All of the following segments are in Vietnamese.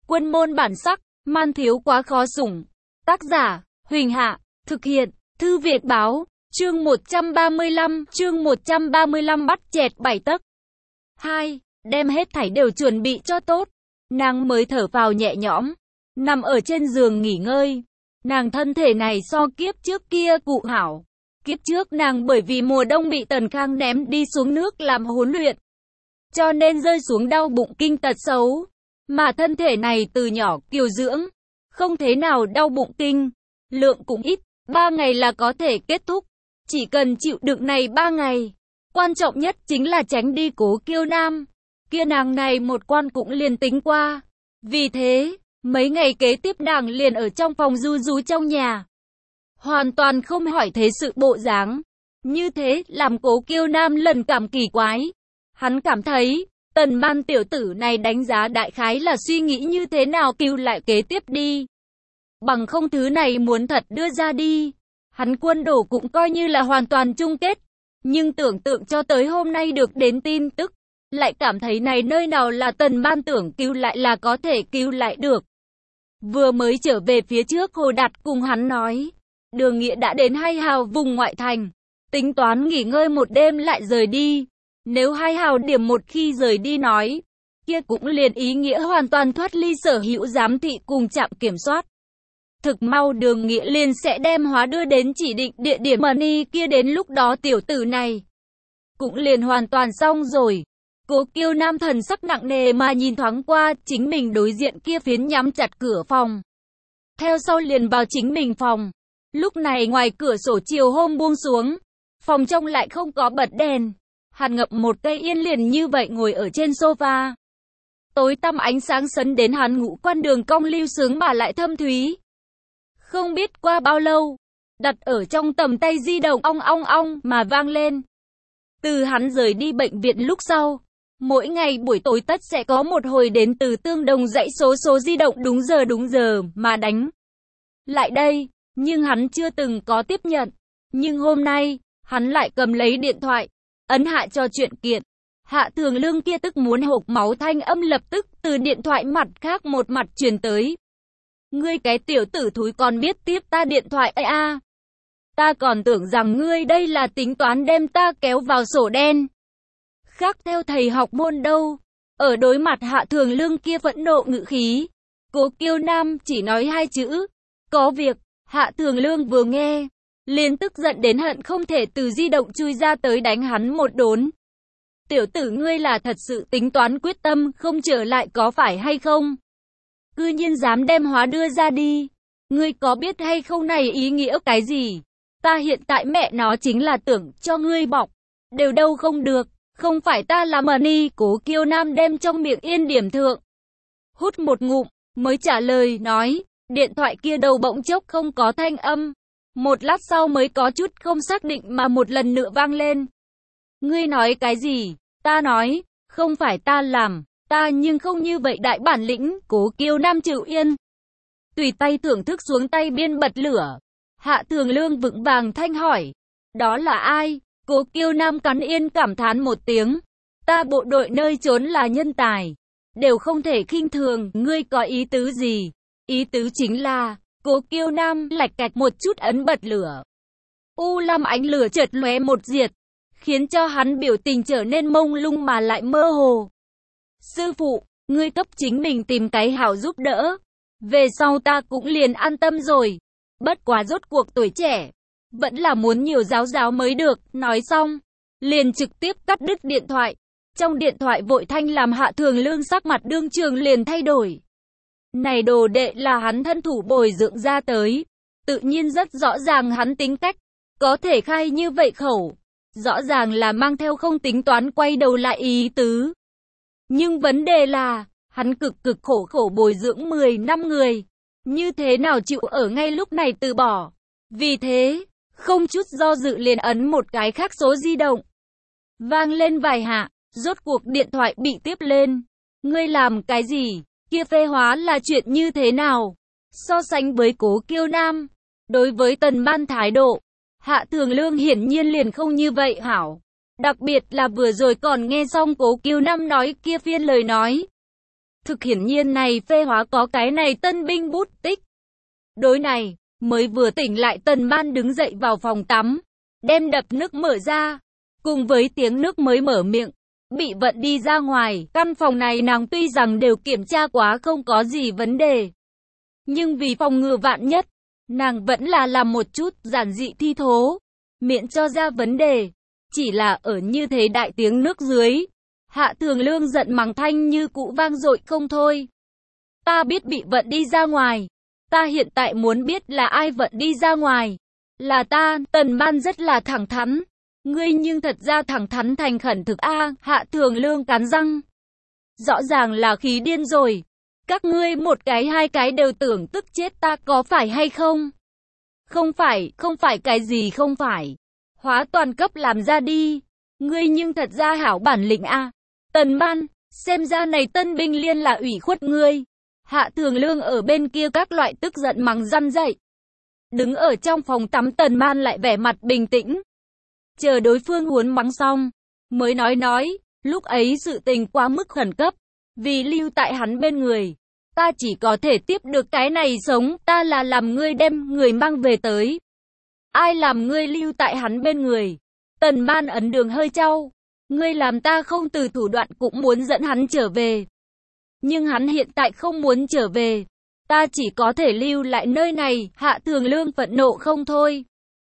Quân môn bản sắc, man thiếu quá khó sủng. Tác giả, Huỳnh Hạ, thực hiện, Thư Việt Báo, chương 135 bắt chẹt 7 tấc. 2. Đem hết thảy đều chuẩn bị cho tốt. Nàng mới thở phào nhẹ nhõm, nằm ở trên giường nghỉ ngơi. Nàng thân thể này so kiếp trước kia cụ hảo. Kiếp trước nàng bởi vì mùa đông bị Tần Khang ném đi xuống nước làm huấn luyện, cho nên rơi xuống đau bụng kinh tật xấu. Mà thân thể này từ nhỏ kiều dưỡng, không thế nào đau bụng kinh, lượng cũng ít, 3 ngày là có thể kết thúc. Chỉ cần chịu đựng này 3 ngày. Quan trọng nhất chính là tránh đi Cố Kiêu Nam. Kia nàng này một quan cũng liền tính qua. Vì thế, mấy ngày kế tiếp nàng liền ở trong phòng ru rú trong nhà, hoàn toàn không hỏi thế sự bộ dáng. Như thế làm Cố Kiêu Nam lần cảm kỳ quái. Hắn cảm thấy, Tần Ban tiểu tử này đánh giá đại khái là suy nghĩ như thế nào cứu lại kế tiếp đi. Bằng không thứ này muốn thật đưa ra đi, hắn quân đổ cũng coi như là hoàn toàn chung kết. Nhưng tưởng tượng cho tới hôm nay được đến tin tức, lại cảm thấy này nơi nào là Tần Ban tưởng cứu lại là có thể cứu lại được. Vừa mới trở về phía trước Hồ Đạt cùng hắn nói, Đường Nghĩa đã đến Hai Hào vùng ngoại thành, tính toán nghỉ ngơi một đêm lại rời đi. Nếu Hai Hào điểm một khi rời đi nói, kia cũng liền ý nghĩa hoàn toàn thoát ly sở hữu giám thị cùng trạm kiểm soát. Thực mau Đường Nghĩa liền sẽ đem Hóa đưa đến chỉ định địa điểm Money kia, đến lúc đó tiểu tử này cũng liền hoàn toàn xong rồi. Cố Kiêu Nam thần sắc nặng nề mà nhìn thoáng qua chính mình đối diện kia phiến nhắm chặt cửa phòng, theo sau liền vào chính mình phòng. Lúc này ngoài cửa sổ chiều hôm buông xuống, phòng trong lại không có bật đèn. Hắn ngậm một cây yên liền như vậy ngồi ở trên sofa. Tối tăm ánh sáng sấn đến hắn ngũ quan đường cong lưu sướng mà lại thâm thúy. Không biết qua bao lâu, đặt ở trong tầm tay di động ong ong ong mà vang lên. Từ hắn rời đi bệnh viện lúc sau, mỗi ngày buổi tối tất sẽ có một hồi đến từ Tương Đồng dãy số di động đúng giờ mà đánh lại đây, nhưng hắn chưa từng có tiếp nhận. Nhưng hôm nay, hắn lại cầm lấy điện thoại, ấn hạ cho chuyện kiện. Hạ Thường Lương kia tức muốn hộc máu thanh âm lập tức từ điện thoại mặt khác một mặt truyền tới. Ngươi cái tiểu tử thúi còn biết tiếp ta điện thoại ấy à? Ta còn tưởng rằng ngươi đây là tính toán đem ta kéo vào sổ đen. Khác theo thầy học môn đâu. Ở đối mặt Hạ Thường Lương kia phẫn nộ ngữ khí, Cố Kiêu Nam chỉ nói 2 chữ, có việc. Hạ Thường Lương vừa nghe, liền tức giận đến hận không thể từ di động chui ra tới đánh hắn một đốn. Tiểu tử ngươi là thật sự tính toán quyết tâm không trở lại có phải hay không? Cư nhiên dám đem Hóa đưa ra đi. Ngươi có biết hay không này ý nghĩa cái gì? Ta hiện tại mẹ nó chính là tưởng cho ngươi bọc. Đều đâu không được. Không phải ta là Money. Cố Kiêu Nam đem trong miệng yên điểm thượng, hút một ngụm, mới trả lời nói. Điện thoại kia đầu bỗng chốc không có thanh âm. Một lát sau mới có chút không xác định mà một lần nữa vang lên. Ngươi nói cái gì? Ta nói, không phải ta làm. Ta nhưng không như vậy đại bản lĩnh. Cố Kiêu Nam chịu yên, tùy tay thưởng thức xuống tay biên bật lửa. Hạ Thường Lương vững vàng thanh hỏi, đó là ai? Cố Kiêu Nam cắn yên cảm thán một tiếng. Ta bộ đội nơi trốn là nhân tài, đều không thể khinh thường. Ngươi có ý tứ gì? Ý tứ chính là, Cố Kiêu Nam lạch cạch một chút ấn bật lửa. U5 ánh lửa chợt lóe một diệt, khiến cho hắn biểu tình trở nên mông lung mà lại mơ hồ. Sư phụ, ngươi cấp chính mình tìm cái hảo giúp đỡ. Về sau ta cũng liền an tâm rồi. Bất quá rốt cuộc tuổi trẻ, vẫn là muốn nhiều giáo giáo mới được. Nói xong, liền trực tiếp cắt đứt điện thoại. Trong điện thoại vội thanh làm Hạ Thường Lương sắc mặt đương trường liền thay đổi. Này đồ đệ là hắn thân thủ bồi dưỡng ra tới, tự nhiên rất rõ ràng hắn tính cách, có thể khai như vậy khẩu, rõ ràng là mang theo không tính toán quay đầu lại ý tứ. Nhưng vấn đề là, hắn cực khổ bồi dưỡng 10 năm người, như thế nào chịu ở ngay lúc này từ bỏ. Vì thế, không chút do dự liền ấn một cái khác số di động. Vang lên vài hạ, rốt cuộc điện thoại bị tiếp lên. Ngươi làm cái gì? Kia phê Hóa là chuyện như thế nào? So sánh với Cố Kiêu Nam, đối với Tần Ban thái độ, Hạ Thường Lương hiển nhiên liền không như vậy hảo. Đặc biệt là vừa rồi còn nghe xong Cố Kiêu Nam nói kia phiên lời nói. Thực hiển nhiên này phê hóa có cái này tân binh bút tích. Đối này, mới vừa tỉnh lại Tần Ban đứng dậy vào phòng tắm, đem đập nước mở ra, cùng với tiếng nước mới mở miệng, bị vận đi ra ngoài. Căn phòng này nàng tuy rằng đều kiểm tra quá không có gì vấn đề, nhưng vì phòng ngừa vạn nhất, nàng vẫn là làm một chút giản dị thi thố, miễn cho ra vấn đề. Chỉ là ở như thế đại tiếng nước dưới, Hạ Thường Lương giận mắng thanh như cũ vang dội không thôi. Ta biết bị vận đi ra ngoài. Ta hiện tại muốn biết là ai vận đi ra ngoài. Là ta. Tần Ban rất là thẳng thắn. Ngươi nhưng thật ra thẳng thắn thành khẩn thực a. Hạ Thường Lương cắn răng. Rõ ràng là khí điên rồi. Các ngươi một cái hai cái đều tưởng tức chết ta có phải hay không? Không phải cái gì không phải. Hóa toàn cấp làm ra đi. Ngươi nhưng thật ra hảo bản lĩnh a. Tần Ban, xem ra này tân binh liên là ủy khuất ngươi. Hạ Thường Lương ở bên kia các loại tức giận mắng răn dậy. Đứng ở trong phòng tắm Tần Ban lại vẻ mặt bình tĩnh. Chờ đối phương huấn mắng xong, mới nói, lúc ấy sự tình quá mức khẩn cấp, vì lưu tại hắn bên người. Ta chỉ có thể tiếp được cái này sống, ta là làm ngươi đem người mang về tới. Ai làm ngươi lưu tại hắn bên người? Tần Ban ấn đường hơi trao. Ngươi làm ta không từ thủ đoạn cũng muốn dẫn hắn trở về. Nhưng hắn hiện tại không muốn trở về. Ta chỉ có thể lưu lại nơi này. Hạ Thường Lương phẫn nộ không thôi.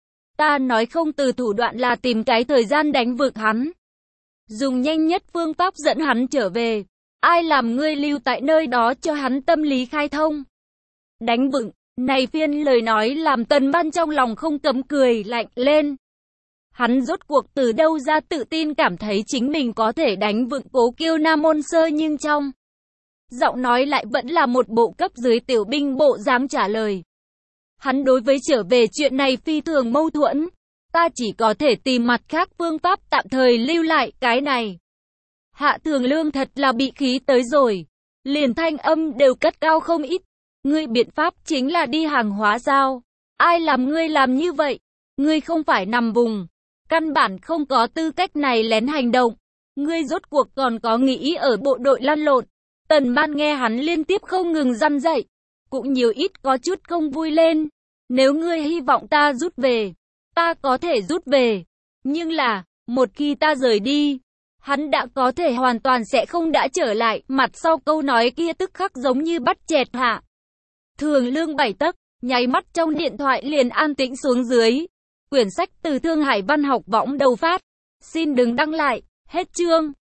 Ta nói không từ thủ đoạn là tìm cái thời gian đánh vực hắn. Dùng nhanh nhất phương pháp dẫn hắn trở về. Ai làm ngươi lưu tại nơi đó cho hắn tâm lý khai thông? Đánh vựng, này phiên lời nói làm Tần Ban trong lòng không cấm cười lạnh lên. Hắn rốt cuộc từ đâu ra tự tin cảm thấy chính mình có thể đánh vựng Cố Kiêu Nam Môn Sơ, nhưng trong giọng nói lại vẫn là một bộ cấp dưới tiểu binh bộ dáng trả lời. Hắn đối với trở về chuyện này phi thường mâu thuẫn. Ta chỉ có thể tìm mặt khác phương pháp tạm thời lưu lại cái này. Hạ Thường Lương thật là bị khí tới rồi. Liền thanh âm đều cất cao không ít. Ngươi biện pháp chính là đi hàng hóa sao? Ai làm ngươi làm như vậy? Ngươi không phải nằm vùng. Căn bản không có tư cách này lén hành động. Ngươi rốt cuộc còn có nghĩ ở bộ đội lăn lộn. Tần Ban nghe hắn liên tiếp không ngừng răn dậy, cũng nhiều ít có chút không vui lên. Nếu ngươi hy vọng ta rút về, ta có thể rút về. Nhưng là, một khi ta rời đi, hắn đã có thể hoàn toàn sẽ không đã trở lại. Mặt sau câu nói kia tức khắc giống như bắt chẹt Hạ Thường Lương 7 tấc, nháy mắt trong điện thoại liền an tĩnh xuống dưới. Quyển sách từ Thương Hải Văn học võng đầu phát. Xin đừng đăng lại, hết chương.